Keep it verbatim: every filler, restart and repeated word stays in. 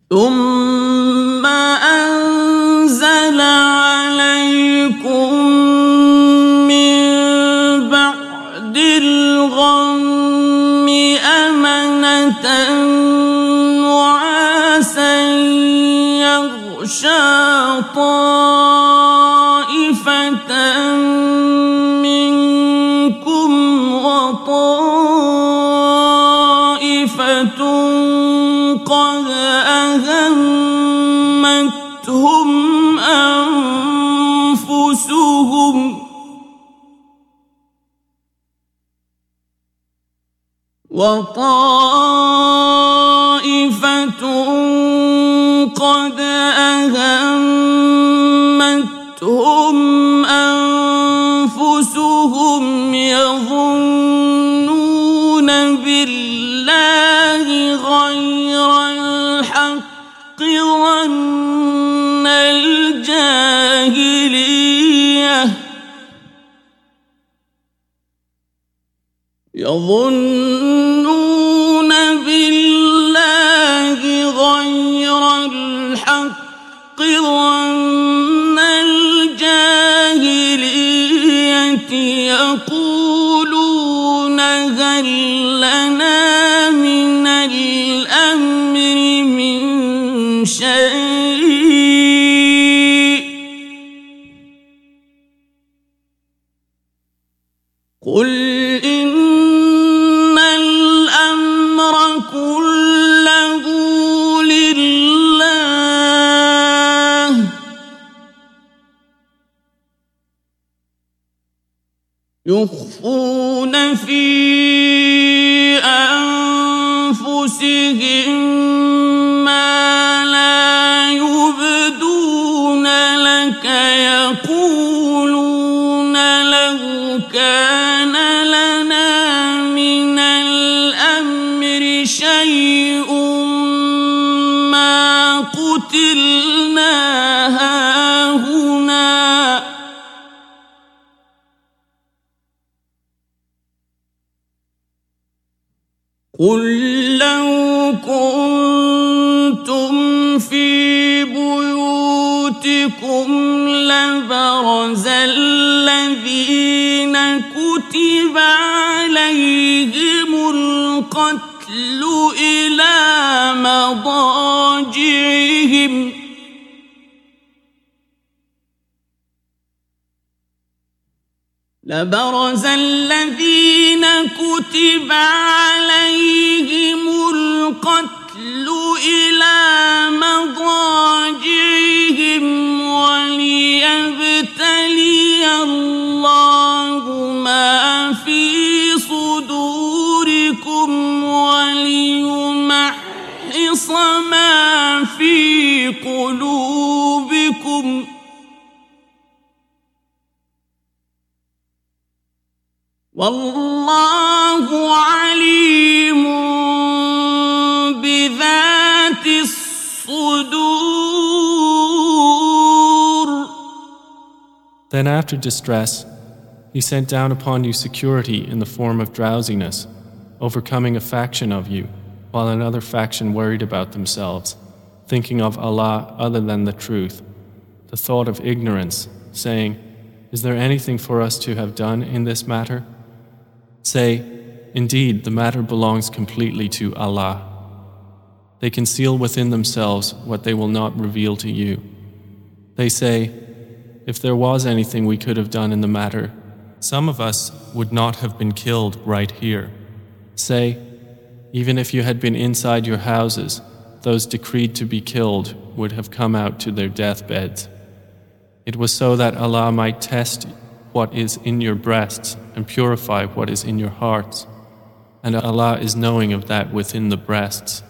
ثم أنزل عليكم من بعد الغم أمنة نعاسا يغشى طائفة منكم وطائفة قد أهمتهم أنفسهم وطائفة قد أهمتهم أنفسهم يظنون بالله غير الحق ظن الجاهلية يظنون بالله غير الحق ظن الجاهلية يقولون هل لنا من الأمر من شيء قل إن الأمر كله لله يخفون في أنفسهم ما لا يبدون لك يقولون لو كان لنا من الأمر شيء ما قتلنا هاهنا قل لو كنتم في بيوتكم لبرز الذين كتب عليهم القتل إلى مضاجعهم لبرز الذين كتب عليهم القتل إلى مضاجعهم وليبتلي الله ما في صدوركم وليمحص ما في قلوبكم والله عليم بذات الصدور. Then after distress, He sent down upon you security in the form of drowsiness, overcoming a faction of you, while another faction worried about themselves, thinking of Allah other than the truth, the thought of ignorance, saying, "Is there anything for us to have done in this matter?" Say, "Indeed, the matter belongs completely to Allah." They conceal within themselves what they will not reveal to you. They say, "If there was anything we could have done in the matter, some of us would not have been killed right here." Say, "Even if you had been inside your houses, those decreed to be killed would have come out to their deathbeds. It was so that Allah might test what is in your breasts and purify what is in your hearts, and Allah is knowing of that within the breasts.